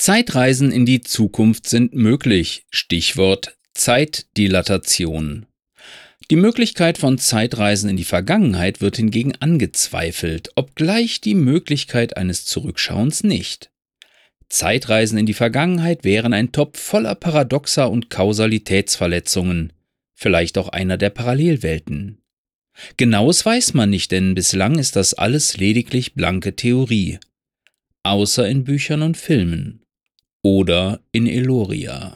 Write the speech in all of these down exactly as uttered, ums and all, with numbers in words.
Zeitreisen in die Zukunft sind möglich. Stichwort Zeitdilatation. Die Möglichkeit von Zeitreisen in die Vergangenheit wird hingegen angezweifelt, obgleich die Möglichkeit eines Zurückschauens nicht. Zeitreisen in die Vergangenheit wären ein Topf voller Paradoxa und Kausalitätsverletzungen, vielleicht auch einer der Parallelwelten. Genaues weiß man nicht, denn bislang ist das alles lediglich blanke Theorie. Außer in Büchern und Filmen. Oder in Eloria.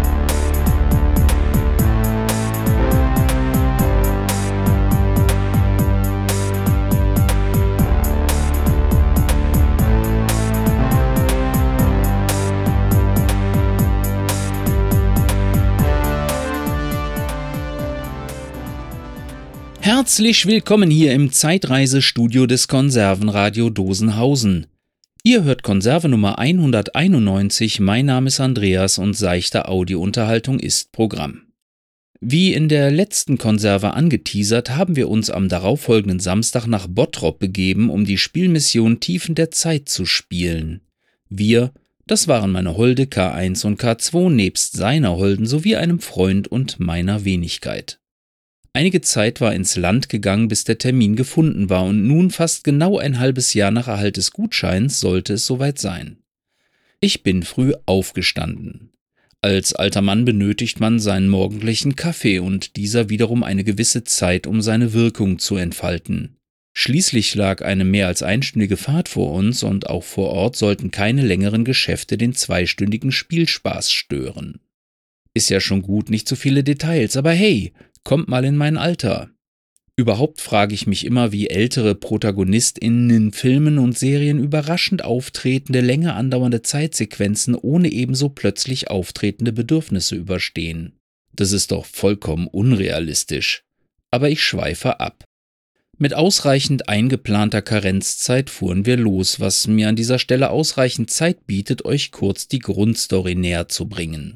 Herzlich willkommen hier im Zeitreisestudio des Konservenradio Dosenhausen. Ihr hört Konserve Nummer hunderteinundneunzig, mein Name ist Andreas und seichte Audiounterhaltung ist Programm. Wie in der letzten Konserve angeteasert, haben wir uns am darauffolgenden Samstag nach Bottrop begeben, um die Spielmission Tiefen der Zeit zu spielen. Wir, das waren meine Holde K eins und K zwei nebst seiner Holden sowie einem Freund und meiner Wenigkeit. Einige Zeit war ins Land gegangen, bis der Termin gefunden war, und nun fast genau ein halbes Jahr nach Erhalt des Gutscheins sollte es soweit sein. Ich bin früh aufgestanden. Als alter Mann benötigt man seinen morgendlichen Kaffee und dieser wiederum eine gewisse Zeit, um seine Wirkung zu entfalten. Schließlich lag eine mehr als einstündige Fahrt vor uns und auch vor Ort sollten keine längeren Geschäfte den zweistündigen Spielspaß stören. Ist ja schon gut, nicht zu viele Details, aber hey, kommt mal in mein Alter. Überhaupt frage ich mich immer, wie ältere ProtagonistInnen in Filmen und Serien überraschend auftretende, länger andauernde Zeitsequenzen ohne ebenso plötzlich auftretende Bedürfnisse überstehen. Das ist doch vollkommen unrealistisch. Aber ich schweife ab. Mit ausreichend eingeplanter Karenzzeit fuhren wir los, was mir an dieser Stelle ausreichend Zeit bietet, euch kurz die Grundstory näher zu bringen.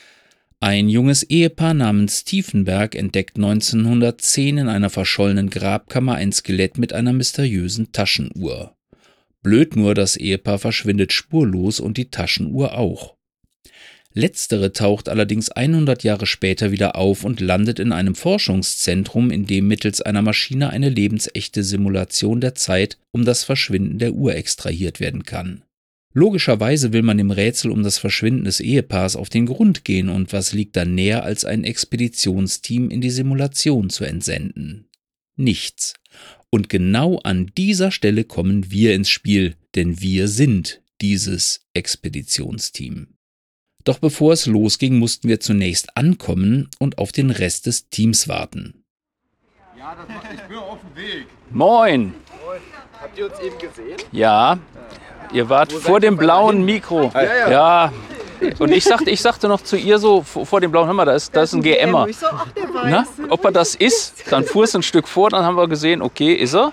Ein junges Ehepaar namens Tiefenberg entdeckt neunzehnhundertzehn in einer verschollenen Grabkammer ein Skelett mit einer mysteriösen Taschenuhr. Blöd nur, das Ehepaar verschwindet spurlos und die Taschenuhr auch. Letztere taucht allerdings hundert Jahre später wieder auf und landet in einem Forschungszentrum, in dem mittels einer Maschine eine lebensechte Simulation der Zeit um das Verschwinden der Uhr extrahiert werden kann. Logischerweise will man dem Rätsel um das Verschwinden des Ehepaars auf den Grund gehen, und was liegt da näher, als ein Expeditionsteam in die Simulation zu entsenden? Nichts. Und genau an dieser Stelle kommen wir ins Spiel, denn wir sind dieses Expeditionsteam. Doch bevor es losging, mussten wir zunächst ankommen und auf den Rest des Teams warten. Ja, das macht, ich bin auf dem Weg. Moin! Moin. Habt ihr uns eben gesehen? Ja. Ihr wart vor dem blauen Mikro. Ja, ja. Ja. Und ich sagte, ich sagte noch zu ihr so, vor dem blauen, hör mal, da ist, da ist ein G M er. Ich so, ach, der weiß. Na, ob er das ist? Dann fuhr es ein Stück vor, dann haben wir gesehen, okay, ist er?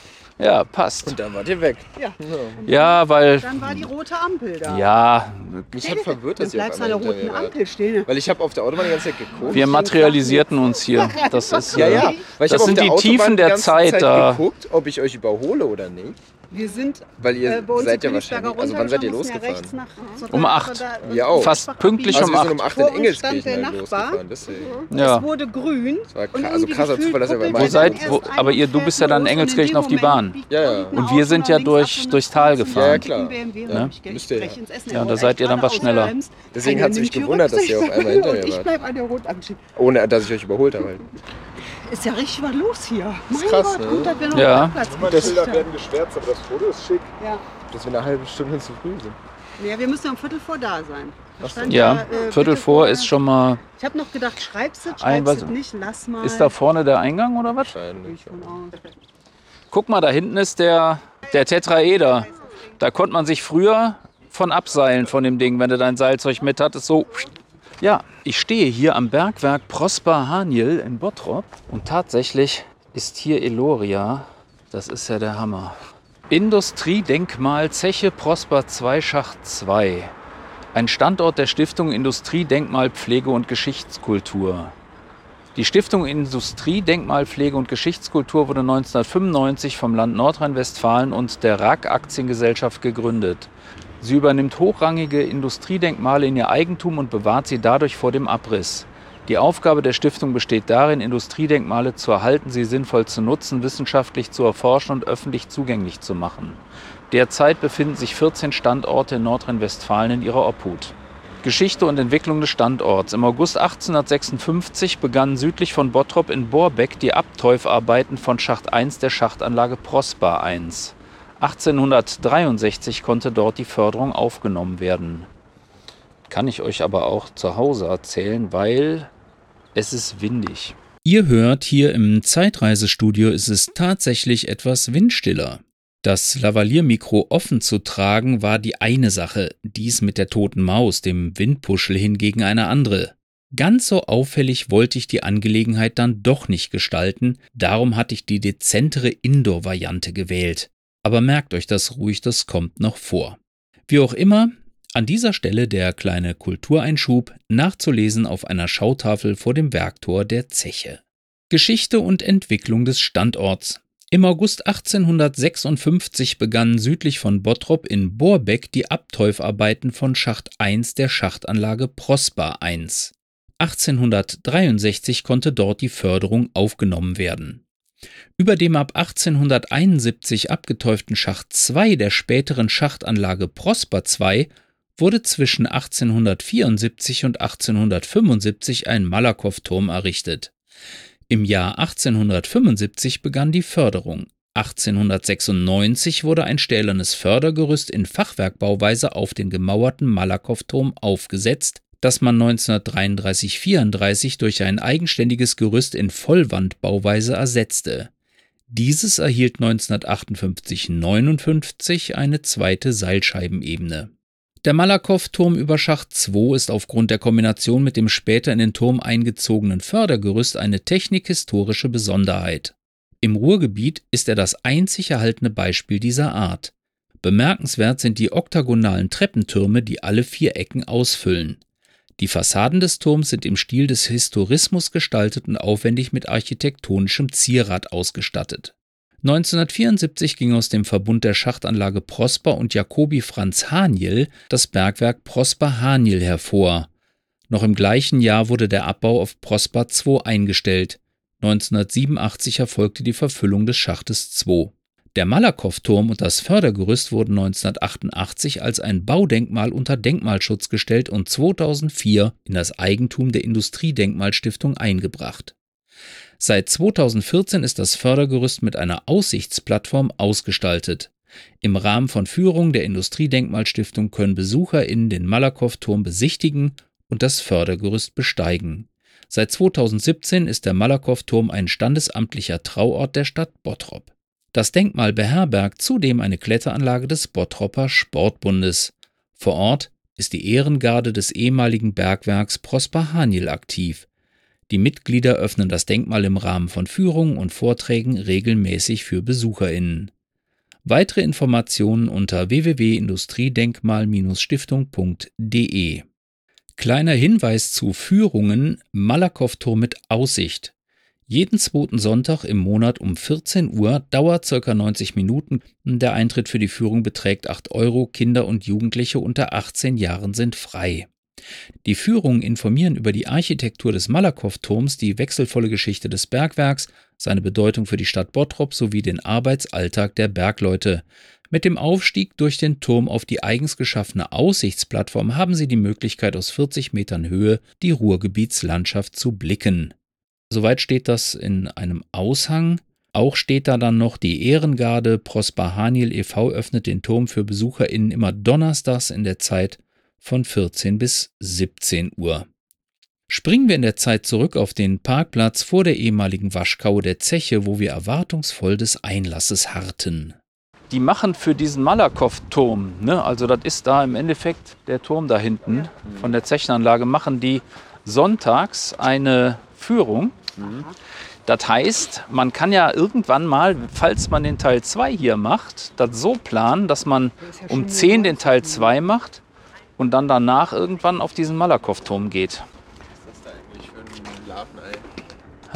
Ja, passt. Und dann wart ihr weg. Ja. Ja, weil, Dann war die rote Ampel da. ja, Mich hat verwirrt, Dann dass ihr auf bleibst du an einmal der hinter roten mir Ampel wart. stehen. Weil ich habe auf der Autobahn die ganze Zeit geguckt. wir materialisierten uns hier. Das ist, Ja, ja. äh, Weil ich das hab auf sind der die Autobahn Tiefen die der ganze Zeit Zeit da. geguckt, ob ich euch überhole oder nicht. Wir sind Weil ihr äh, bei uns seid in ja Königsberger wahrscheinlich. Also runter, wann seid ihr da mussten wir losgefahren? rechts nach- Um acht. da- Wir auch. Fast pünktlich Also um wir sind acht. um acht Vor in uns stand Engelskirchen der halt Nachbar. losgefahren. Deswegen. Ja. Es wurde grün. Das war und krass, also irgendwie krasser gefühlt Zufall, dass ihr bei ruckelt mir Wo seid, dann wo, erst aber ein ihr, und du fährt bist ja dann in los und in Engelskirchen dem auf die Moment Bahn. biegt Ja, ja. irgendein Und wir Auto sind nach ja links durch- ab und durchs dann Tal zum gefahren. Ja, ja, klar. B M W, Ja. hab ich gleich Müsst ihr ja. rechts ins Essen. Ja, da Wo seid ihr dann gleich was schneller. geradeaus bremst. Deswegen Keiner hat's mich nimmt die gewundert, dass ihr auf Rücksicht. einmal hinter mir Und ich wart. bleib an der roten Ampel stehen. Ohne, dass ich euch überholt habe. Halt. Ist ja richtig was los hier. Mein krass, Gott, ne? gut, dass wir noch Ja. einen Parkplatz Das- gekriegt haben. werden geschwärzt, aber das Foto ist schick. Ja. Dass wir eine halbe Stunde zu früh sind. Ja, wir müssen ja um Viertel vor da sein. Da stand Ja, äh, Viertel bitte vor vorher- ist schon mal. Ich habe noch gedacht, schreibst du, Ein- schreibst was- du nicht, lass mal. Ist da vorne der Eingang oder was? Wahrscheinlich. Von aus. Guck mal, da hinten ist der, der Tetraeder. Da konnte man sich früher von abseilen von dem Ding, wenn du dein Seilzeug mit hattest. So. Ja, ich stehe hier am Bergwerk Prosper Haniel in Bottrop und tatsächlich ist hier Eloria. Das ist ja der Hammer. Industriedenkmal Zeche Prosper zwei Schacht zwei. Ein Standort der Stiftung Industriedenkmal Pflege und Geschichtskultur. Die Stiftung Industriedenkmal Pflege und Geschichtskultur wurde neunzehnhundertfünfundneunzig vom Land Nordrhein-Westfalen und der R A K Aktiengesellschaft gegründet. Sie übernimmt hochrangige Industriedenkmale in ihr Eigentum und bewahrt sie dadurch vor dem Abriss. Die Aufgabe der Stiftung besteht darin, Industriedenkmale zu erhalten, sie sinnvoll zu nutzen, wissenschaftlich zu erforschen und öffentlich zugänglich zu machen. Derzeit befinden sich vierzehn Standorte in Nordrhein-Westfalen in ihrer Obhut. Geschichte und Entwicklung des Standorts. Im August achtzehnhundertsechsundfünfzig begannen südlich von Bottrop in Borbeck die Abteufarbeiten von Schacht eins der Schachtanlage Prosper eins. achtzehnhundertdreiundsechzig konnte dort die Förderung aufgenommen werden. Kann ich euch aber auch zu Hause erzählen, weil es ist windig. Ihr hört, hier im Zeitreisestudio ist es tatsächlich etwas windstiller. Das Lavalier-Mikro offen zu tragen war die eine Sache, dies mit der toten Maus, dem Windpuschel, hingegen eine andere. Ganz so auffällig wollte ich die Angelegenheit dann doch nicht gestalten, darum hatte ich die dezentere Indoor-Variante gewählt. Aber merkt euch das ruhig, das kommt noch vor. Wie auch immer, an dieser Stelle der kleine Kultureinschub, nachzulesen auf einer Schautafel vor dem Werktor der Zeche. Geschichte und Entwicklung des Standorts. Im August achtzehnhundertsechsundfünfzig begannen südlich von Bottrop in Borbeck die Abteufarbeiten von Schacht eins der Schachtanlage Prosper eins. achtzehnhundertdreiundsechzig konnte dort die Förderung aufgenommen werden. Über dem ab achtzehnhunderteinundsiebzig abgeteuften Schacht zwei der späteren Schachtanlage Prosper zwei wurde zwischen achtzehnhundertvierundsiebzig und achtzehnhundertfünfundsiebzig ein Malakow-Turm errichtet. Im Jahr achtzehnhundertfünfundsiebzig begann die Förderung. achtzehnhundertsechsundneunzig wurde ein stählernes Fördergerüst in Fachwerkbauweise auf den gemauerten Malakow-Turm aufgesetzt, das man neunzehnhundertdreiunddreißig vierunddreißig durch ein eigenständiges Gerüst in Vollwandbauweise ersetzte. Dieses erhielt neunzehnhundertachtundfünfzig neunundfünfzig eine zweite Seilscheibenebene. Der Malakow-Turm über Schacht zwei ist aufgrund der Kombination mit dem später in den Turm eingezogenen Fördergerüst eine technikhistorische Besonderheit. Im Ruhrgebiet ist er das einzig erhaltene Beispiel dieser Art. Bemerkenswert sind die oktagonalen Treppentürme, die alle vier Ecken ausfüllen. Die Fassaden des Turms sind im Stil des Historismus gestaltet und aufwendig mit architektonischem Zierat ausgestattet. neunzehnhundertvierundsiebzig ging aus dem Verbund der Schachtanlage Prosper und Jacobi Franz Haniel das Bergwerk Prosper Haniel hervor. Noch im gleichen Jahr wurde der Abbau auf Prosper zwei eingestellt. neunzehnhundertsiebenundachtzig erfolgte die Verfüllung des Schachtes zwei. Der Malakow-Turm und das Fördergerüst wurden neunzehnhundertachtundachtzig als ein Baudenkmal unter Denkmalschutz gestellt und zweitausendvier in das Eigentum der Industriedenkmalstiftung eingebracht. Seit zweitausendvierzehn ist das Fördergerüst mit einer Aussichtsplattform ausgestaltet. Im Rahmen von Führungen der Industriedenkmalstiftung können BesucherInnen den Malakow-Turm besichtigen und das Fördergerüst besteigen. Seit zweitausendsiebzehn ist der Malakow-Turm ein standesamtlicher Trauort der Stadt Bottrop. Das Denkmal beherbergt zudem eine Kletteranlage des Bottropper Sportbundes. Vor Ort ist die Ehrengarde des ehemaligen Bergwerks Prosper Haniel aktiv. Die Mitglieder öffnen das Denkmal im Rahmen von Führungen und Vorträgen regelmäßig für BesucherInnen. Weitere Informationen unter w w w punkt industriedenkmal stiftung punkt d e. Kleiner Hinweis zu Führungen: Malakow-Turm mit Aussicht. Jeden zweiten Sonntag im Monat um vierzehn Uhr, dauert ca. neunzig Minuten. Der Eintritt für die Führung beträgt acht Euro. Kinder und Jugendliche unter achtzehn Jahren sind frei. Die Führungen informieren über die Architektur des Malakow-Turms, die wechselvolle Geschichte des Bergwerks, seine Bedeutung für die Stadt Bottrop sowie den Arbeitsalltag der Bergleute. Mit dem Aufstieg durch den Turm auf die eigens geschaffene Aussichtsplattform haben Sie die Möglichkeit, aus vierzig Metern Höhe die Ruhrgebietslandschaft zu blicken. Soweit steht das in einem Aushang. Auch steht da dann noch: die Ehrengarde Prosper Haniel e V öffnet den Turm für BesucherInnen immer donnerstags in der Zeit von vierzehn bis siebzehn Uhr. Springen wir in der Zeit zurück auf den Parkplatz vor der ehemaligen Waschkaue der Zeche, wo wir erwartungsvoll des Einlasses harrten. Die machen für diesen Malakow-Turm, ne, also das ist da im Endeffekt der Turm da hinten von der Zechenanlage, machen die sonntags eine Führung. Mhm. Das heißt, man kann ja irgendwann mal, falls man den Teil zwei hier macht, das so planen, dass man um zehn den Teil zwei macht und dann danach irgendwann auf diesen Malakow-Turm geht. Was ist das da eigentlich für ein Laden, ey? Hä? Was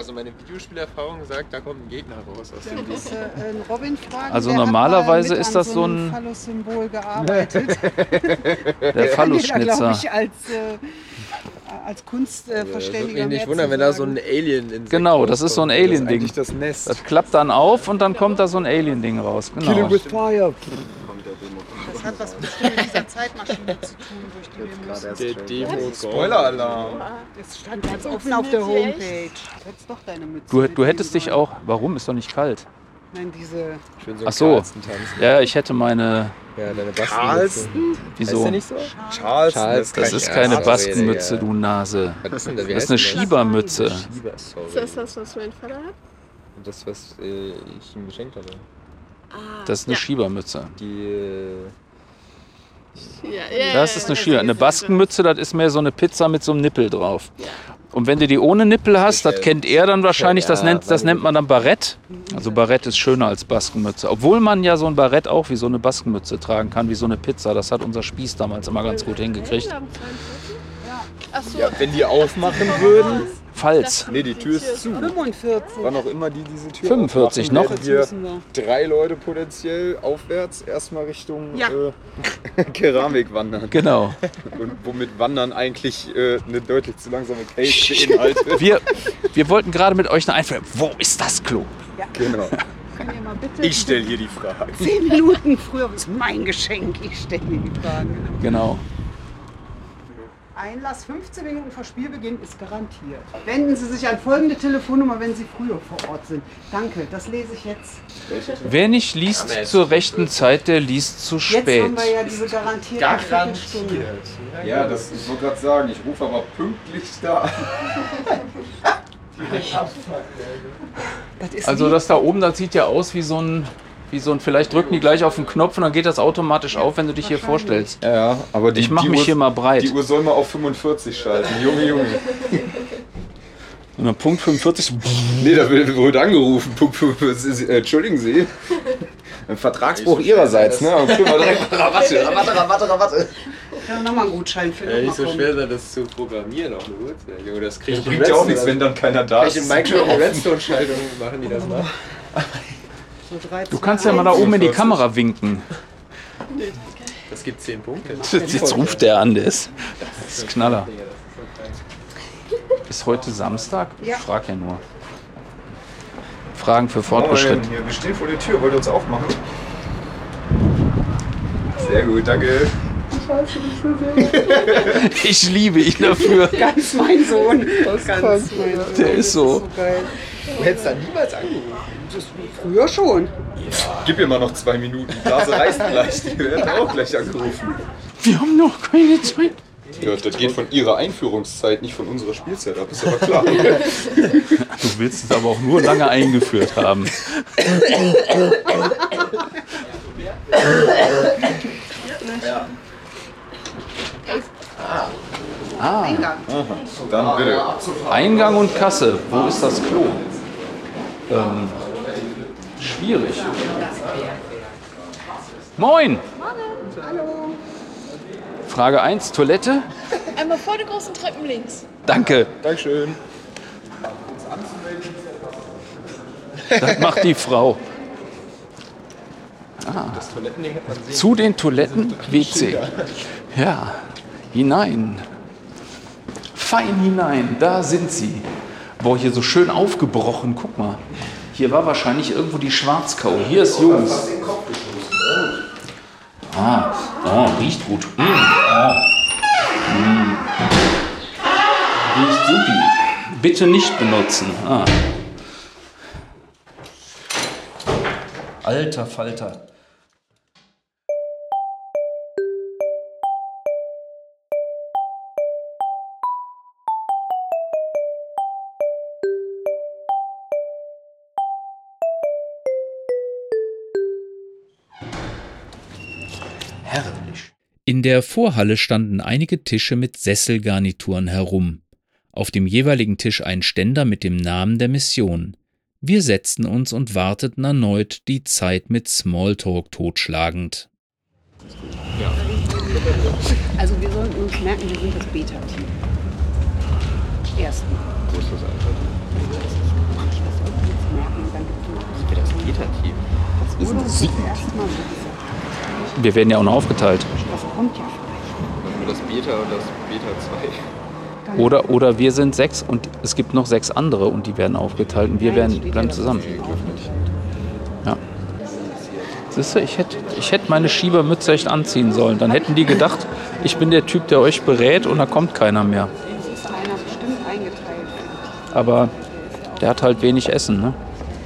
Also meine Videospielerfahrung sagt, da kommt ein Gegner raus aus dem Ding. Das, äh, ein Robin fragen, Also der hat normalerweise mal mit ist an das so so einem ein- Phallus-Symbol gearbeitet. Der glaube Phallusschnitzer. ich, als, äh, als Äh, Kunstverständiger. Würde mich nicht wundern, wenn da so ein Alien in Genau, das ist so ein Alien-Ding. Eigentlich das Nest. Das klappt dann auf und dann kommt da so ein Alien-Ding raus. Genau. fire. Das hat was bestimmt mit dieser Zeitmaschine zu tun, durch die wir müssen. Der Demo Spoiler-Alarm. Das stand ganz offen auf der Homepage. Setz doch deine Mütze. Du, mit du hättest denen dich rein. auch... Warum? Ist doch nicht kalt. Nein, diese. Schön so Ach so. tanzen. Ja, ich hätte meine... Ja, deine Bastelmütze. Charleston? Heißt Wieso? der nicht so? Charles. Charles, Das ist Ja, keine sorry, Baskenmütze, ja. du Nase. Was ist denn das? Wie Das ist heißt eine denn Schiebermütze. Schieber, sorry. Ist das das, was mein Vater hat? Und das, was äh, ich ihm geschenkt habe. Ah, Das ist eine ja. Schiebermütze. Die, äh, Ja, ja, Das ja, ist ja, eine ja. Schieber. Eine Baskenmütze, das ist mehr so eine Pizza mit so einem Nippel drauf. Ja. Und wenn du die ohne Nippel hast, das kennt er dann wahrscheinlich, das Ja, nennt, das nennt man dann Barett. Also Barett ist schöner als Baskenmütze. Obwohl man ja so ein Barett auch wie so eine Baskenmütze tragen kann, wie so eine Pizza. Das hat unser Spieß damals immer ganz gut hingekriegt. Wir haben zweiundvierzig? Achso, Ja, wenn die aufmachen würden. Falls. Nee, die Tür ist zu. fünfundvierzig. Wann auch immer die diese Tür fünfundvierzig aufmachen, noch. werden wir Müssen wir. drei Leute potenziell aufwärts erstmal Richtung Ja. äh, Keramik wandern. Genau. Und womit Wandern eigentlich äh, eine deutlich zu langsame Pace beinhaltet. Wir, wir wollten gerade mit euch eine Einführung. Wo ist das Klo? Genau. Könnt ihr mal bitte Ich stelle hier die Frage. zehn Minuten früher. Das ist mein Geschenk. Ich stelle mir die Fragen. Genau. Einlass fünfzehn Minuten vor Spielbeginn ist garantiert. Wenden Sie sich an folgende Telefonnummer, wenn Sie früher vor Ort sind. Danke, das lese ich jetzt. Wer nicht liest zur rechten Zeit, der liest zu Jetzt spät. haben wir ja diese garantierte Viertelstunde. Ja, das ich wollte gerade sagen, ich rufe aber pünktlich da an. Das ist Also wie- das da oben, das sieht ja aus wie so ein, wie so ein, vielleicht drücken die gleich auf den Knopf und dann geht das automatisch auf, wenn du dich hier vorstellst. Ja, ja, aber die, Ich mach die mich Uhr, hier mal breit. Die Uhr soll mal auf fünfundvierzig schalten. Junge, Junge. Und dann Punkt fünfundvierzig. Nee, da wird wurde angerufen. Punkt fünfundvierzig. Äh, Entschuldigen Sie. Ein Vertragsbruch Ihrerseits, ne? Okay, mal direkt Rabatte, Rabatte, Rabatte, Rabatte. Ja, nochmal einen Gutschein für ja, nicht so nochmal schwer sein, das zu programmieren auch eine Uhrzeit. Junge, das kriege Das ich in bringt ja auch nichts, Redstone. wenn dann keiner da Vielleicht ist. in Micro-Redstone-Schaltung machen die das mal. so dreizehn. Du kannst ja mal da oben in die Kamera winken. Das gibt zehn Punkte. Jetzt ruft der an, der ist, das ist Knaller. Ist heute Samstag? Ich Ja. frag ja nur. Fragen für Moin, Fortgeschritten. hier, wir stehen vor der Tür. Wollt ihr uns aufmachen? Sehr gut, danke. Ich liebe ihn dafür. Ganz mein Sohn. Ganz mein Sohn. Der ist so. So geil. Du hättest da niemals angerufen. Das früher schon. Gib mir mal noch zwei Minuten. Die Blase reißt gleich. Die wird auch gleich angerufen. Wir haben noch keine Zeit. Ja, das geht von ihrer Einführungszeit, nicht von unserer Spielzeit ab. Ist aber klar. Du willst es aber auch nur lange eingeführt haben. Eingang. Dann bitte. Eingang und Kasse. Wo ist das Klo? Ähm, schwierig. Moin! Frage eins, Toilette? einmal vor den großen Treppen links. Danke, Dankeschön. das macht die Frau. Das Toilettending hätte man sehen. Zu den Toiletten W C. Ja, hinein. Fein hinein, da sind sie. Boah, hier so schön aufgebrochen, guck mal. Hier war wahrscheinlich irgendwo die Schwarzkau. Hier ist Jungs. Ah, oh, riecht gut. Mm, oh. Mm. Riecht supi. Bitte nicht benutzen. Ah. Alter Falter. Herrlich. In der Vorhalle standen einige Tische mit Sesselgarnituren herum. Auf dem jeweiligen Tisch ein Ständer mit dem Namen der Mission. Wir setzten uns und warteten erneut, die Zeit mit Smalltalk totschlagend. Also wir sollten uns merken, wir sind das Beta-Team. Erstmal. Wo ist das Alter? Beta-Team. Das wurde uns erstmal so gesagt. Wir werden ja auch noch aufgeteilt. Das kommt ja vielleicht. Für das Beta und das Beta zwei. Oder, oder wir sind sechs und es gibt noch sechs andere und die werden aufgeteilt und wir werden bleiben zusammen. Ja. Siehst du, ich hätte, ich hätte meine Schiebermütze echt anziehen sollen. Dann hätten die gedacht, ich bin der Typ, der euch berät und da kommt keiner mehr. Es ist einer bestimmt eingeteilt. Aber der hat halt wenig Essen, ne?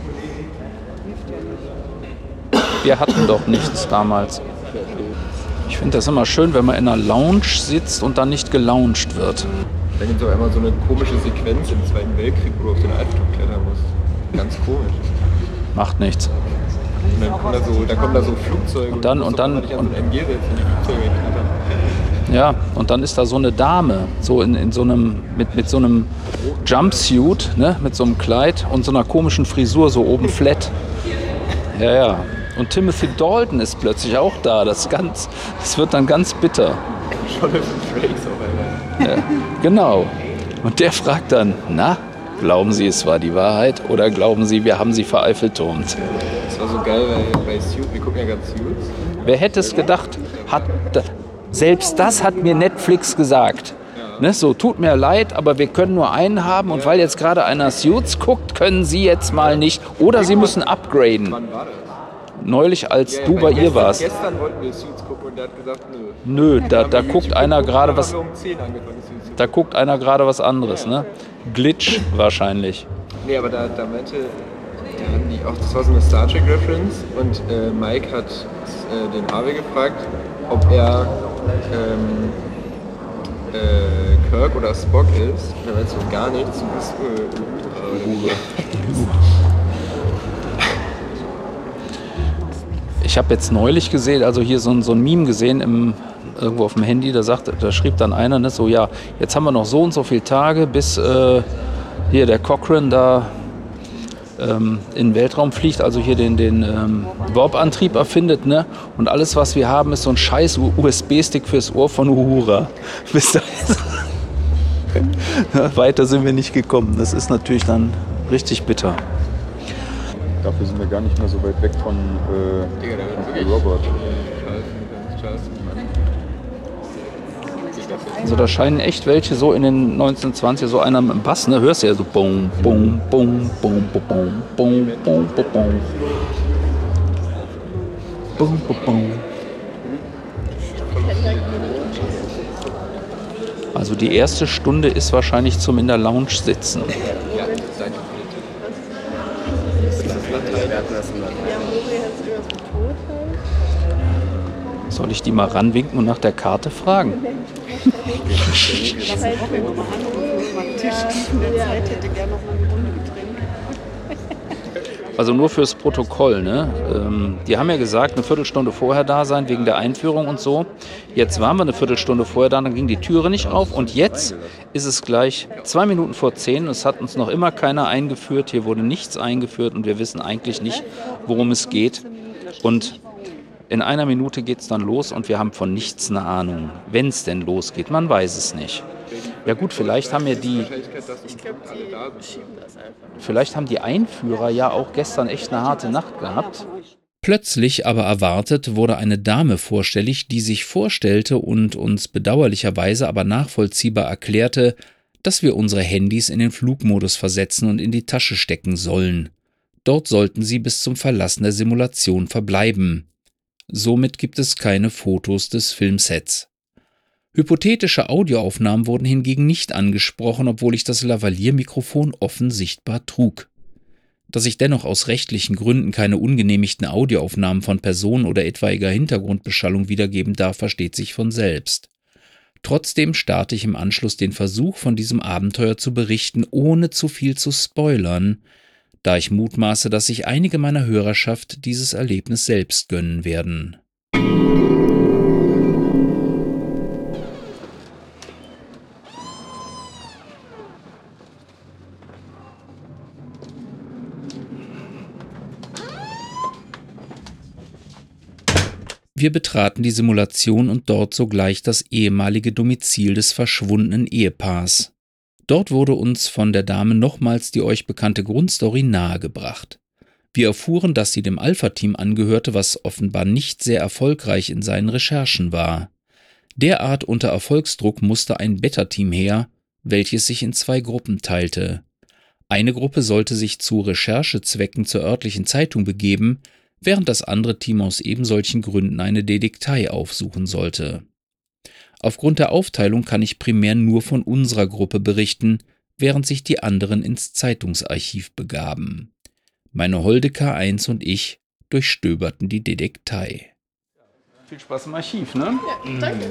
Wir hatten doch nichts damals. Ich finde das immer schön, wenn man in einer Lounge sitzt und dann nicht gelauncht wird. Dann gibt es auch einmal so eine komische Sequenz im Zweiten Weltkrieg, wo du auf den Eiffelturm klettern musst. Ganz komisch. Macht nichts. Und dann kommen da so, dann kommen da so Flugzeuge Und dann- du musst und dann- doch mal nicht an so ein M G setzen, die Flugzeuge wegknattern. Ja, und dann ist da so eine Dame, so in, in so einem, mit, mit so einem Jumpsuit, ne, mit so einem Kleid und so einer komischen Frisur, so oben flat. Ja, ja. Und Timothy Dalton ist plötzlich auch da. Das, ist ganz, das wird dann ganz bitter. Jonathan Frakes auf einmal. Ja, genau. Und der fragt dann, na, glauben Sie, es war die Wahrheit oder glauben Sie, wir haben Sie vereiffelturmt? Das war so geil, weil bei Suits, wir gucken ja gerade Suits. Wer hätte es gedacht? Hat, selbst das hat mir Netflix gesagt. Ne, so, tut mir leid, aber wir können nur einen haben und weil jetzt gerade einer Suits guckt, können Sie jetzt mal nicht. Oder Sie müssen upgraden. Wann war das? Neulich, als Ja, du weil bei ihr gestern, warst. Gestern wollten wir Suits gucken und der hat gesagt, nö. Nö, da, Haben da wir guckt YouTube einer geguckt, gerade dann was. haben wir um zehn angefangen, Suits zu Da guckt einer gerade was anderes, ne? Glitch wahrscheinlich. Nee, aber da, da meinte, da haben die auch, das war so eine Star Trek Reference und äh, Mike hat äh, den Harvey gefragt, ob er ähm, äh, Kirk oder Spock ist. Und er meinte so, gar nichts, du bist äh, Uhura. Ich habe jetzt neulich gesehen, also hier so ein, so ein Meme gesehen, im, irgendwo auf dem Handy, da, sagt, da schrieb dann einer, ne, so ja, jetzt haben wir noch so und so viele Tage, bis äh, hier der Cochrane da ähm, in den Weltraum fliegt, also hier den, den ähm, Warp-Antrieb erfindet, ne? Und alles, was wir haben, ist so ein scheiß U S B-Stick fürs Ohr von Uhura. Bis dahin. Ja, weiter sind wir nicht gekommen. Das ist natürlich dann richtig bitter. Dafür sind wir gar nicht mehr so weit weg von, äh, Digga, der wird von wirklich Robert. Charles, Also da scheinen echt welche so in den neunzehnhundertzwanziger, so einer mit dem Bass, ne, hörst du ja so bum, bum, bum, bum, bum, bum, bum, bum, bum, bum. Bum, bum, bum. Also die erste Stunde ist wahrscheinlich zum in der Lounge sitzen. Ja, seid Soll ich die mal ranwinken und nach der Karte fragen? Also nur fürs Protokoll, ne? Ähm, die haben ja gesagt, eine Viertelstunde vorher da sein, wegen der Einführung und so. Jetzt waren wir eine Viertelstunde vorher da, dann ging die Türe nicht auf. Und jetzt ist es gleich zwei Minuten vor zehn. Es hat uns noch immer keiner eingeführt. Hier wurde nichts eingeführt und wir wissen eigentlich nicht, worum es geht. Und in einer Minute geht es dann los und wir haben von nichts eine Ahnung. Wenn es denn losgeht, man weiß es nicht. Ja gut, vielleicht haben ja die, vielleicht haben die Einführer ja auch gestern echt eine harte Nacht gehabt. Plötzlich, aber erwartet, wurde eine Dame vorstellig, die sich vorstellte und uns bedauerlicherweise aber nachvollziehbar erklärte, dass wir unsere Handys in den Flugmodus versetzen und in die Tasche stecken sollen. Dort sollten sie bis zum Verlassen der Simulation verbleiben. Somit gibt es keine Fotos des Filmsets. Hypothetische Audioaufnahmen wurden hingegen nicht angesprochen, obwohl ich das Lavalier-Mikrofon offen sichtbar trug. Dass ich dennoch aus rechtlichen Gründen keine ungenehmigten Audioaufnahmen von Personen oder etwaiger Hintergrundbeschallung wiedergeben darf, versteht sich von selbst. Trotzdem starte ich im Anschluss den Versuch, von diesem Abenteuer zu berichten, ohne zu viel zu spoilern, da ich mutmaße, dass sich einige meiner Hörerschaft dieses Erlebnis selbst gönnen werden. Wir betraten die Simulation und dort sogleich das ehemalige Domizil des verschwundenen Ehepaars. Dort wurde uns von der Dame nochmals die euch bekannte Grundstory nahegebracht. Wir erfuhren, dass sie dem Alpha-Team angehörte, was offenbar nicht sehr erfolgreich in seinen Recherchen war. Derart unter Erfolgsdruck musste ein Beta-Team her, welches sich in zwei Gruppen teilte. Eine Gruppe sollte sich zu Recherchezwecken zur örtlichen Zeitung begeben, während das andere Team aus ebensolchen Gründen eine Detektei aufsuchen sollte. Aufgrund der Aufteilung kann ich primär nur von unserer Gruppe berichten, während sich die anderen ins Zeitungsarchiv begaben. Meine holde K eins und ich durchstöberten die Detektei. Viel Spaß im Archiv, ne? Ja, danke.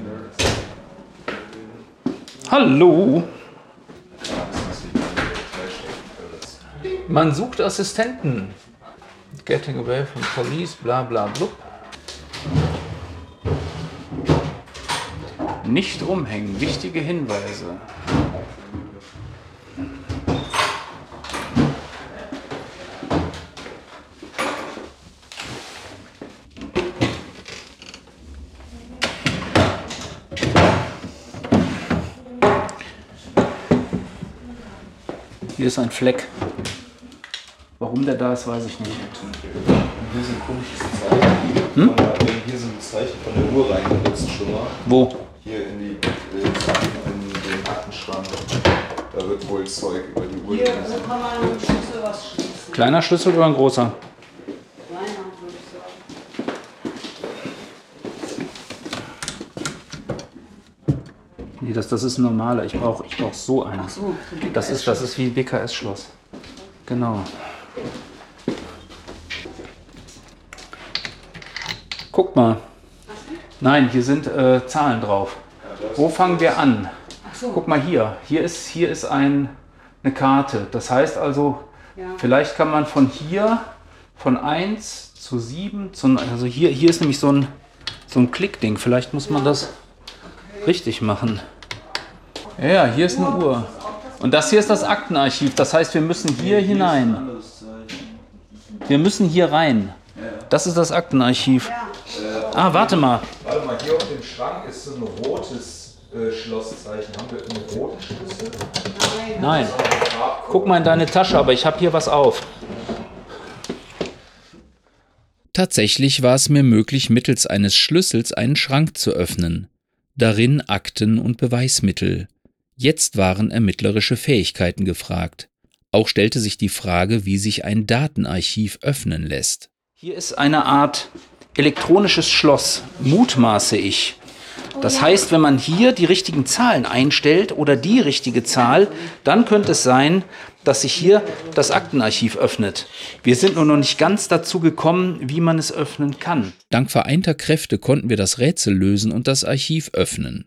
Hallo! Man sucht Assistenten. Getting away from police, bla bla blub. Nicht rumhängen, wichtige Hinweise. Hier ist ein Fleck. Warum der da ist, weiß ich nicht. Hier sind komisches Zeichen. Hm? Hier sind Zeichen von der Uhr reingenutzt schon mal. Wo? Hier in, die, in den Aktenschrank. Da wird wohl Zeug über die Uhr Hier gelesen. kann man mit dem Schlüssel was schließen. Kleiner Schlüssel oder ein großer? Kleiner, würde ich sagen. Nee, das, das ist ein normaler. Ich brauche ich brauch so einen. Ach so, so Das ist, das ist wie B K S-Schloss. Genau. Guck mal. Nein, hier sind äh, Zahlen drauf. Wo fangen wir an? Ach so. Guck mal hier. Hier ist, hier ist ein, eine Karte. Das heißt also, Ja. vielleicht kann man von hier, von eins zu sieben, zu, also hier, hier ist nämlich so ein, so ein Klickding. Vielleicht muss man das richtig machen. Ja, ja, hier ist eine Uhr. Und das hier ist das Aktenarchiv. Das heißt, wir müssen hier hinein. Wir müssen hier rein. Das ist das Aktenarchiv. Ah, warte mal. Warte mal, hier auf dem Schrank ist so ein rotes äh, Schlosszeichen. Haben wir einen roten Schlüssel? Nein. Guck mal in deine Tasche, aber ich habe hier was auf. Tatsächlich war es mir möglich, mittels eines Schlüssels einen Schrank zu öffnen. Darin Akten und Beweismittel. Jetzt waren ermittlerische Fähigkeiten gefragt. Auch stellte sich die Frage, wie sich ein Datenarchiv öffnen lässt. Hier ist eine Art elektronisches Schloss, mutmaße ich. Das heißt, wenn man hier die richtigen Zahlen einstellt oder die richtige Zahl, dann könnte es sein, dass sich hier das Aktenarchiv öffnet. Wir sind nur noch nicht ganz dazu gekommen, wie man es öffnen kann. Dank vereinter Kräfte konnten wir das Rätsel lösen und das Archiv öffnen.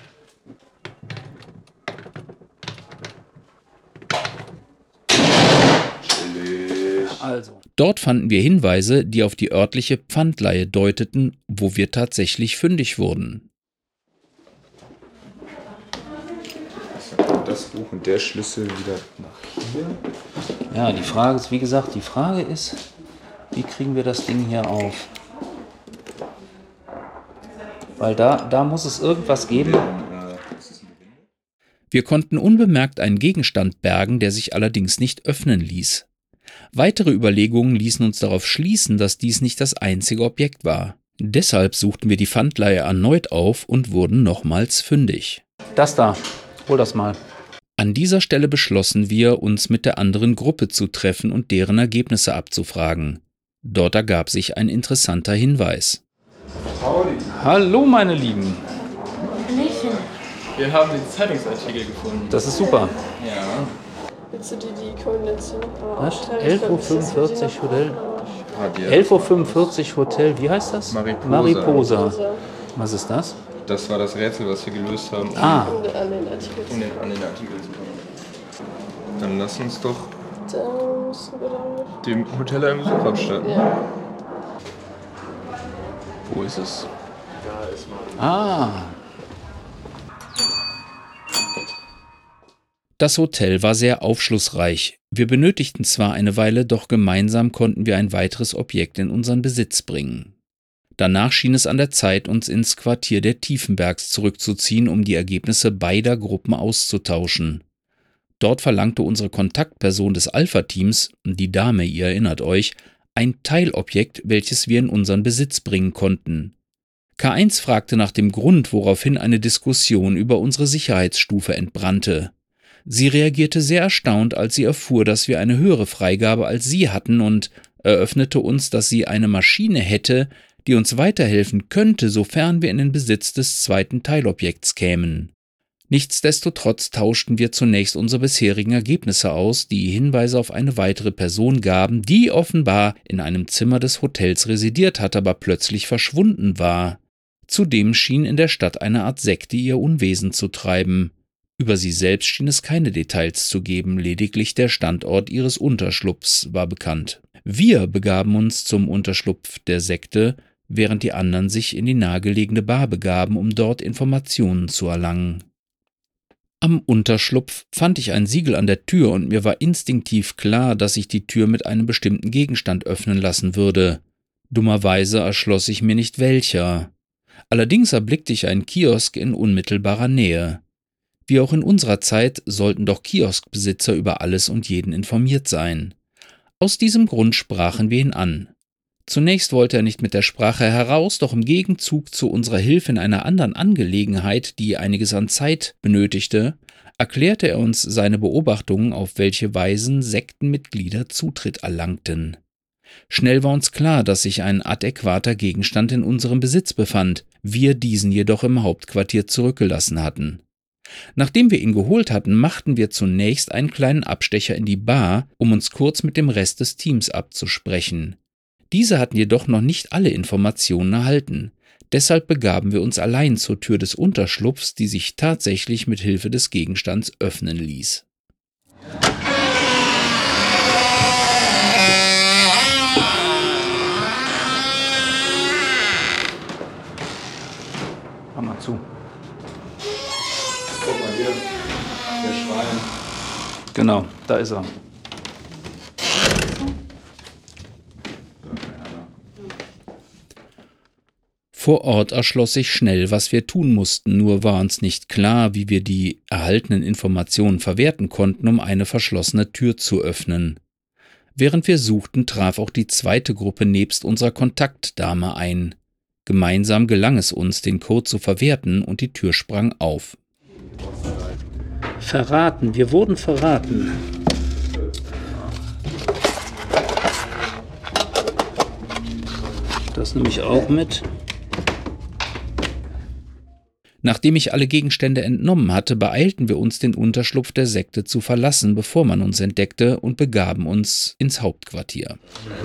Also. Dort fanden wir Hinweise, die auf die örtliche Pfandleihe deuteten, wo wir tatsächlich fündig wurden. Das Buch und der Schlüssel wieder nach hier. Ja, die Frage ist, wie gesagt, die Frage ist, wie kriegen wir das Ding hier auf? Weil da, da muss es irgendwas geben. Wir konnten unbemerkt einen Gegenstand bergen, der sich allerdings nicht öffnen ließ. Weitere Überlegungen ließen uns darauf schließen, dass dies nicht das einzige Objekt war. Deshalb suchten wir die Pfandleihe erneut auf und wurden nochmals fündig. Das da, hol das mal. An dieser Stelle beschlossen wir, uns mit der anderen Gruppe zu treffen und deren Ergebnisse abzufragen. Dort ergab sich ein interessanter Hinweis. Hallo meine Lieben. Wir haben den Zeitungsartikel gefunden. Das ist super. Ja. Willst du dir die Koordination Was? elf Uhr fünfundvierzig Hotel. Ah, die- elf Uhr fünfundvierzig Hotel, wie heißt das? Mariposa. Mariposa. Was ist das? Das war das Rätsel, was wir gelöst haben, um Ah, An den Artikel. um den, an den Artikel zu kommen. Dann lass uns doch Da müssen wir dann. dem Hotel einen Besuch abstatten. Ja. wo ist es? Ah. Das Hotel war sehr aufschlussreich. Wir benötigten zwar eine Weile, doch gemeinsam konnten wir ein weiteres Objekt in unseren Besitz bringen. Danach schien es an der Zeit, uns ins Quartier der Tiefenbergs zurückzuziehen, um die Ergebnisse beider Gruppen auszutauschen. Dort verlangte unsere Kontaktperson des Alpha-Teams, die Dame, ihr erinnert euch, ein Teilobjekt, welches wir in unseren Besitz bringen konnten. K eins fragte nach dem Grund, woraufhin eine Diskussion über unsere Sicherheitsstufe entbrannte. Sie reagierte sehr erstaunt, als sie erfuhr, dass wir eine höhere Freigabe als sie hatten und eröffnete uns, dass sie eine Maschine hätte, die uns weiterhelfen könnte, sofern wir in den Besitz des zweiten Teilobjekts kämen. Nichtsdestotrotz tauschten wir zunächst unsere bisherigen Ergebnisse aus, die Hinweise auf eine weitere Person gaben, die offenbar in einem Zimmer des Hotels residiert hatte, aber plötzlich verschwunden war. Zudem schien in der Stadt eine Art Sekte ihr Unwesen zu treiben. Über sie selbst schien es keine Details zu geben, lediglich der Standort ihres Unterschlupfs war bekannt. Wir begaben uns zum Unterschlupf der Sekte, während die anderen sich in die nahegelegene Bar begaben, um dort Informationen zu erlangen. Am Unterschlupf fand ich ein Siegel an der Tür und mir war instinktiv klar, dass ich die Tür mit einem bestimmten Gegenstand öffnen lassen würde. Dummerweise erschloss ich mir nicht welcher. Allerdings erblickte ich einen Kiosk in unmittelbarer Nähe. Wie auch in unserer Zeit sollten doch Kioskbesitzer über alles und jeden informiert sein. Aus diesem Grund sprachen wir ihn an. Zunächst wollte er nicht mit der Sprache heraus, doch im Gegenzug zu unserer Hilfe in einer anderen Angelegenheit, die einiges an Zeit benötigte, erklärte er uns seine Beobachtungen, auf welche Weisen Sektenmitglieder Zutritt erlangten. Schnell war uns klar, dass sich ein adäquater Gegenstand in unserem Besitz befand, wir diesen jedoch im Hauptquartier zurückgelassen hatten. Nachdem wir ihn geholt hatten, machten wir zunächst einen kleinen Abstecher in die Bar, um uns kurz mit dem Rest des Teams abzusprechen. Diese hatten jedoch noch nicht alle Informationen erhalten. Deshalb begaben wir uns allein zur Tür des Unterschlupfs, die sich tatsächlich mit Hilfe des Gegenstands öffnen ließ. Mach mal zu. Guck mal hier, der Schrein. Genau, da ist er. Vor Ort erschloss sich schnell, was wir tun mussten, nur war uns nicht klar, wie wir die erhaltenen Informationen verwerten konnten, um eine verschlossene Tür zu öffnen. Während wir suchten, traf auch die zweite Gruppe nebst unserer Kontaktdame ein. Gemeinsam gelang es uns, den Code zu verwerten und die Tür sprang auf. Verraten, wir wurden verraten. Das nehme ich auch mit. Nachdem ich alle Gegenstände entnommen hatte, beeilten wir uns, den Unterschlupf der Sekte zu verlassen, bevor man uns entdeckte, und begaben uns ins Hauptquartier.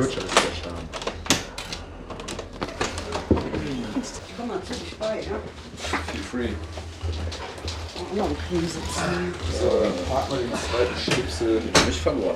Komm mal zu dich bei, ja? Feel free. Auch noch ein Krise ziehen. So, dann packen wir den zweiten Schnipsel. Nicht verloren.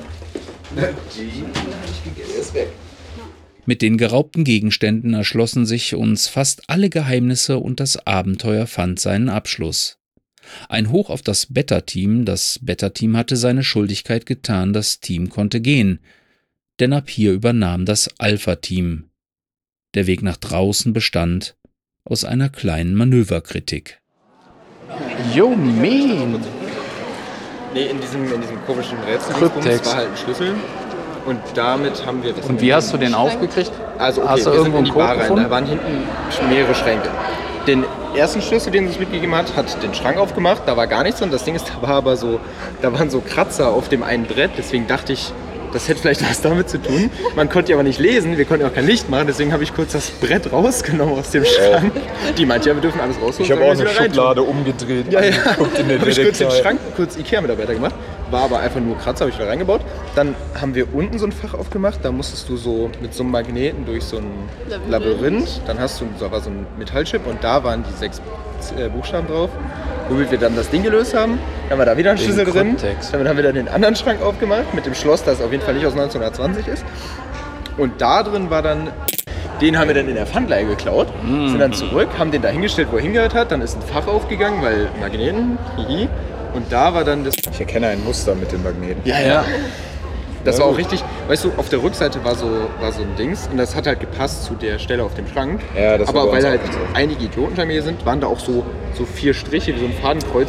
Die, der ist weg. Mit den geraubten Gegenständen erschlossen sich uns fast alle Geheimnisse und das Abenteuer fand seinen Abschluss. Ein Hoch auf das Beta-Team, das Beta-Team hatte seine Schuldigkeit getan, das Team konnte gehen, denn ab hier übernahm das Alpha-Team. Der Weg nach draußen bestand aus einer kleinen Manöverkritik. Yo, man! Nee, in diesem, in diesem komischen Rätsel war halt ein Schlüssel. Und damit haben wir... Und wie hast du den aufgekriegt? Also okay, hast du wir irgendwo sind in die einen Code Bar rein, gefunden? da waren hinten mehrere Schränke. Den ersten Schlüssel, den sie uns mitgegeben hat, hat den Schrank aufgemacht, da war gar nichts drin. Das Ding ist, da war aber so, da waren so Kratzer auf dem einen Brett, deswegen dachte ich, das hätte vielleicht was damit zu tun. Man konnte ja aber nicht lesen, wir konnten auch kein Licht machen, deswegen habe ich kurz das Brett rausgenommen aus dem Schrank. Die meinte ja, wir dürfen alles rausholen. Ich habe auch eine Schublade umgedreht. Ja, ja. Guckt in den Habe ich kurz den Detektor. Schrank, kurz Ikea-Mitarbeiter gemacht. War aber einfach nur Kratzer, habe ich wieder reingebaut. Dann haben wir unten so ein Fach aufgemacht, da musstest du so mit so einem Magneten durch so ein Labyrinth. Labyrinth. Dann hast du, da war so ein Metallchip und da waren die sechs äh, Buchstaben drauf. Womit wir dann das Ding gelöst haben, dann haben wir da wieder einen Den Schlüssel drin. Kontext. Dann haben wir dann den anderen Schrank aufgemacht mit dem Schloss, das auf jeden Fall nicht aus neunzehnhundertzwanzig ist. Und da drin war dann, den haben wir dann in der Pfandleihe geklaut, Mm. sind dann zurück, haben den da hingestellt, wo er hingehört hat. Dann ist ein Fach aufgegangen, weil Magneten, hihi. Und da war dann das... Ich erkenne ein Muster mit den Magneten. Ja, ja. Das war auch richtig, weißt du, auf der Rückseite war so, war so ein Dings und das hat halt gepasst zu der Stelle auf dem Schrank. Ja, das war Aber bei uns weil auch halt so. einige Idioten bei mir sind, waren da auch so, so vier Striche, wie so ein Fadenkreuz. So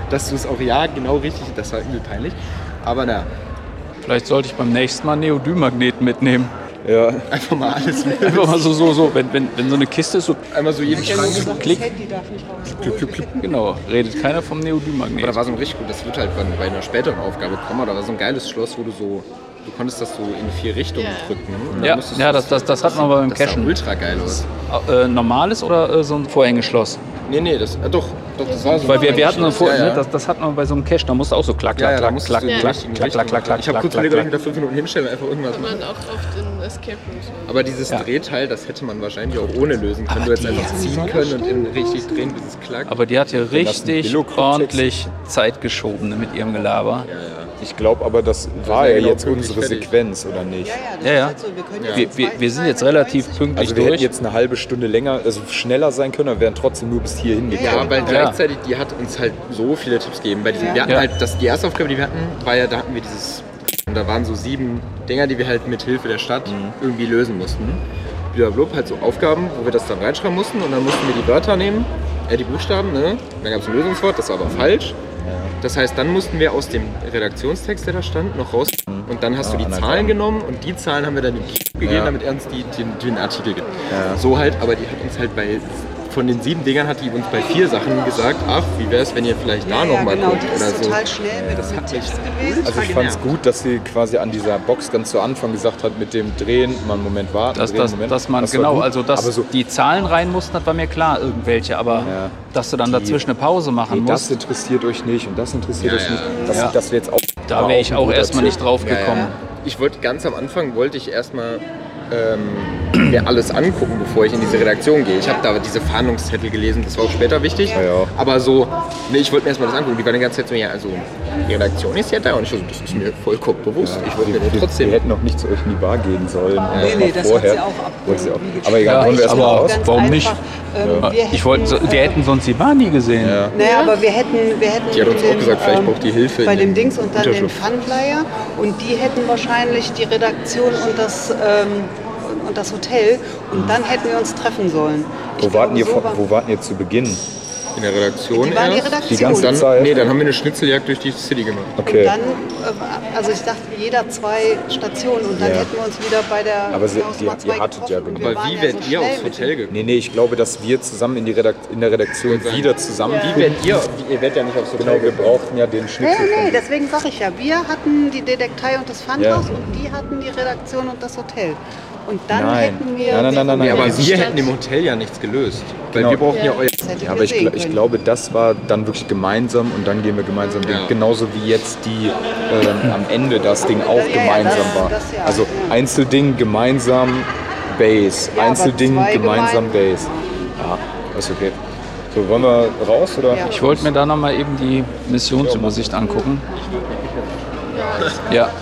dass du es auch ja genau richtig, das war irgendwie peinlich. Aber na, Vielleicht sollte ich beim nächsten Mal Neodym-Magneten mitnehmen. Ja. einfach mal alles mit. Einfach mal so, so, so, wenn, wenn, wenn so eine Kiste ist, so Einmal so jeden Ich habe Schrank. gesagt, Klick. das Handy darf nicht rausholen. genau, redet keiner vom Aber Neodym-Magnet. da war so ein richtig gut, das wird halt bei, bei einer späteren Aufgabe kommen, aber da war so ein geiles Schloss, wo du so, du konntest das so in vier Richtungen Ja. drücken. Und dann Ja, musstest ja du- das, das, das hat man beim Das sah Cashen. ultra geil aus. Äh, normales oder äh, so ein Vorhängeschloss? Nee, nee, das, äh, doch, doch, das war so. Weil wir, wir hatten so ein Vor Ja, ja. ne, das, das hat man bei so einem Cache, da musst du auch so klack, ja, klack, ja, da klack, musstest klack, du in die klack, richtigen klack, klack, klack, klack, Ich habe kurz klack, überlegt, ob ich klack. mich da fünf Minuten hinstelle und einfach irgendwas Kann mache. man auch oft in Escape Rooms machen. Aber dieses Ja. Drehteil, das hätte man wahrscheinlich auch ohne lösen können. Aber Du hättest die- einfach ziehen können und in richtig drehen, bis es klackt. Aber die hat hier das ein richtig Billo-Club-Text? ordentlich Zeit geschoben ne, mit ihrem Gelaber. ja, ja. Ich glaube aber, das war ja ja genau jetzt pünktlich unsere fertig. Sequenz, oder nicht? Ja, ja, das Ja, ist ja. halt so. Wir, können Ja. jetzt Wir, in wir, zwei wir sind Teilen jetzt mit relativ neunzig pünktlich Also wir hätten durch. jetzt eine halbe Stunde länger, also schneller sein können, aber wären trotzdem nur bis hierhin Ja, gekommen. Ja, weil genau. gleichzeitig, die hat uns halt so viele Tipps gegeben. Bei diesem, Ja. Wir hatten Ja. halt, das, die erste Aufgabe, die wir hatten, war ja, da hatten wir dieses, und da waren so sieben Dinger, die wir halt mit Hilfe der Stadt irgendwie lösen mussten. Blablabla, halt so Aufgaben, wo wir das dann reinschreiben mussten und dann mussten wir die Wörter nehmen, äh, die Buchstaben, ne? Dann gab es ein Lösungswort, das war aber falsch. Das heißt, dann mussten wir aus dem Redaktionstext, der da stand, noch raus. Und dann hast Ah, du die Anagramm. Zahlen genommen und die Zahlen haben wir dann dem gegeben, Ja. damit er uns die, den, den Artikel gibt. Ja. So halt, aber die hat uns halt bei, von den sieben Dingern hat die uns bei vier Sachen gesagt, ach, wie wäre es, wenn ihr vielleicht da Ja, noch ja, mal genau, guckt die oder ist so. total schnell mit, das mit hat Tipps mich gewesen. Also ich ultra fand es genervt. gut, dass sie quasi an dieser Box ganz zu Anfang gesagt hat, mit dem Drehen, mal einen Moment warten, Dass, drehen, dass, Moment. dass man, Das war genau, gut. also dass aber so, die Zahlen rein mussten, das war mir klar, irgendwelche, aber Ja. dass du dann Die- dazwischen eine Pause machen nee, das musst, interessiert euch nicht und das interessiert Ja, euch ja. nicht. Das, Ja. das wir jetzt auch, da war wäre ich ein auch guter erstmal Tipp. nicht drauf Ja, gekommen. ja. Ich wollte ganz am Anfang, wollte ich erstmal ähm, mir alles angucken, bevor ich in diese Redaktion gehe. Ich habe da diese Fahndungszettel gelesen, das war auch später wichtig. Ja, ja. Aber so, nee, ich wollte mir erstmal das angucken. Die waren die ganze Zeit so, ja, also die Redaktion ist ja da. Und ich so, das ist mir vollkommen bewusst. Ich wollte mir wir, den trotzdem... wir hätten noch nicht zu euch in die Bar gehen sollen. und Nee, noch nee, mal das hat vorher. sie auch abgeholt. Wollte sie auch. Wie gesagt. Aber egal, Ja, wollen wir ich erstmal aber raus? Ganz warum nicht? einfach, ähm, Ja. wir Ich wollte, so, hätten, wir hätten sonst die Bar nie gesehen. Ja. Naja, aber wir hätten, wir hätten Die hat uns den, auch gesagt, vielleicht braucht die Hilfe in bei dem dem Dings und dann den Unterschlupf. Funflyer und die hätten wahrscheinlich die Redaktion und das, ähm, und, und das Hotel und dann hätten wir uns treffen sollen. Ich Wo warten, glaube, ihr, so vor- war- wo warten ihr zu Beginn? In der Redaktion Die waren die erst. Redaktion. Die ganze Dann, Zeit? nee, dann haben wir eine Schnitzeljagd durch die City gemacht. Okay. Dann, äh, also ich dachte, jeder zwei Stationen und dann Ja. hätten wir uns wieder bei der Aber sie- Hausnummer die- zwei ihr hattet ja getroffen und genug. wir Aber waren wie ja werdet so ihr schnell aufs mit Hotel gekommen? Nee, nee, ich glaube, dass wir zusammen in, die Redakt in der Redaktion sein. wieder zusammen... Wie werdet ihr, ihr werdet ja nicht aufs Hotel Genau, wir gekommen. brauchten ja den Nee, Schnitzel. nee, von- deswegen sage ich ja, wir hatten die Detektei und das Pfandhaus Ja. und die hatten die Redaktion und das Hotel. Und dann Nein. hätten wir... Nein, nein, nein, nein, Nee, nein. aber Ja, wir hätten im Hotel ja nichts gelöst. Weil Genau. wir brauchen ja, Ja. euer... Das hätten Ja, wir aber ich, sehen gl- ich können. glaube, das war dann wirklich gemeinsam und dann gehen wir gemeinsam Ja. Ding. Genauso wie jetzt die ähm, am Ende das Ding auch Ja, ja, gemeinsam das- war. das ja, Also ja. Einzelding, gemeinsam, Base. Ja, aber Einzelding, zwei gemeinsam, gemein- Base. Ja, ist okay. So, wollen wir raus oder? Ja. Ich wollte mir da nochmal eben die Missionsübersicht angucken. Ja.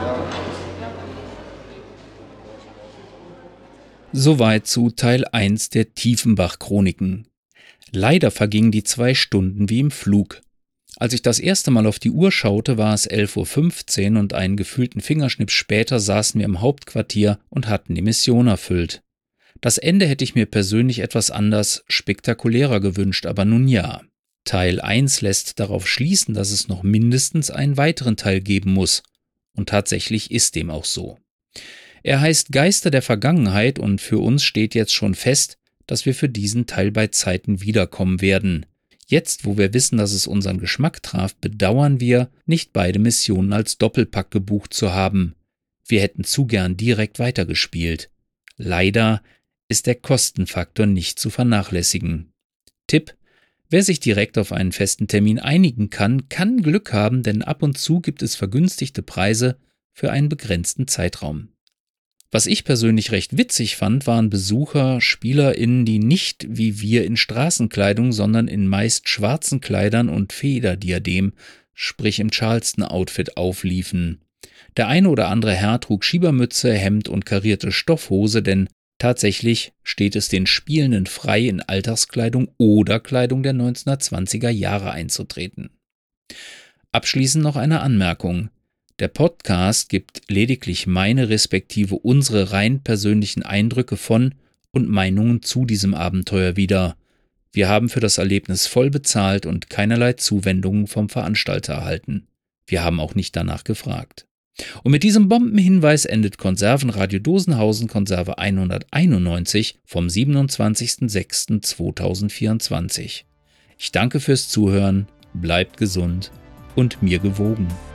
Soweit zu Teil eins der Tiefenbach-Chroniken. Leider vergingen die zwei Stunden wie im Flug. Als ich das erste Mal auf die Uhr schaute, war es elf Uhr fünfzehn und einen gefühlten Fingerschnips später saßen wir im Hauptquartier und hatten die Mission erfüllt. Das Ende hätte ich mir persönlich etwas anders, spektakulärer gewünscht, aber nun ja. Teil eins lässt darauf schließen, dass es noch mindestens einen weiteren Teil geben muss. Und tatsächlich ist dem auch so. Er heißt Geister der Vergangenheit und für uns steht jetzt schon fest, dass wir für diesen Teil bei Zeiten wiederkommen werden. Jetzt, wo wir wissen, dass es unseren Geschmack traf, bedauern wir, nicht beide Missionen als Doppelpack gebucht zu haben. Wir hätten zu gern direkt weitergespielt. Leider ist der Kostenfaktor nicht zu vernachlässigen. Tipp: Wer sich direkt auf einen festen Termin einigen kann, kann Glück haben, denn ab und zu gibt es vergünstigte Preise für einen begrenzten Zeitraum. Was ich persönlich recht witzig fand, waren Besucher, SpielerInnen, die nicht wie wir in Straßenkleidung, sondern in meist schwarzen Kleidern und Federdiadem, sprich im Charleston-Outfit, aufliefen. Der eine oder andere Herr trug Schiebermütze, Hemd und karierte Stoffhose, denn tatsächlich steht es den Spielenden frei, in Alltagskleidung oder Kleidung der neunzehnhundertzwanziger Jahre einzutreten. Abschließend noch eine Anmerkung. Der Podcast gibt lediglich meine respektive unsere rein persönlichen Eindrücke von und Meinungen zu diesem Abenteuer wieder. Wir haben für das Erlebnis voll bezahlt und keinerlei Zuwendungen vom Veranstalter erhalten. Wir haben auch nicht danach gefragt. Und mit diesem Bombenhinweis endet Konservenradio Dosenhausen Konserve hunderteinundneunzig vom siebenundzwanzigsten sechsten zweitausendvierundzwanzig. Ich danke fürs Zuhören, bleibt gesund und mir gewogen.